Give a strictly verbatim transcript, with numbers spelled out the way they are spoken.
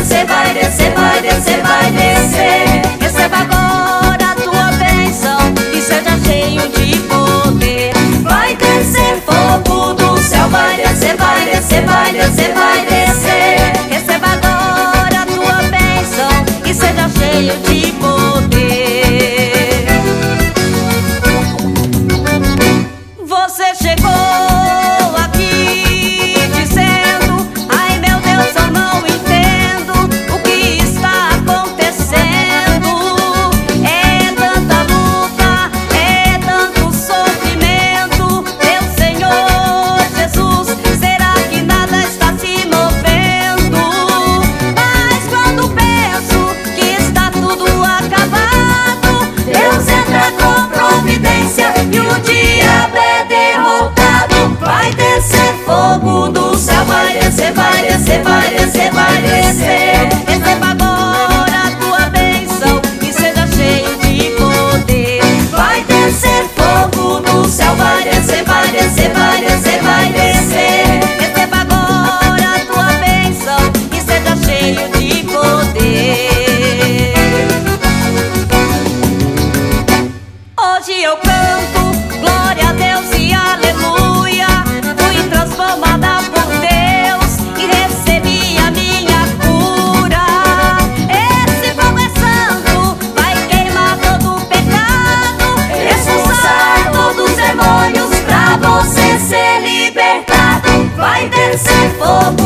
descer, vai descer, vai descer, vai descer. Receba agora a tua bênção e seja cheio de poder. Vai descer fogo do céu, vai descer, vai descer, vai descer, vai descer. Receba agora a tua bênção e seja cheio de poder. Você chegou e o diabo é derrotado. Vai descer fogo do céu, vai descer, vai descer, vai descer, vai descer. Receba agora a tua bênção e seja cheio de poder. Vai descer fogo do céu, vai descer, vai descer, vai descer, vai descer. Receba agora a tua bênção e seja cheio de poder. Hoje eu canto glória a Deus e aleluia. Fui transformada por Deus e recebi a minha cura. Esse fogo é santo, vai queimar todo o pecado, expulsar todos os demônios pra você ser libertado. Vai descer fogo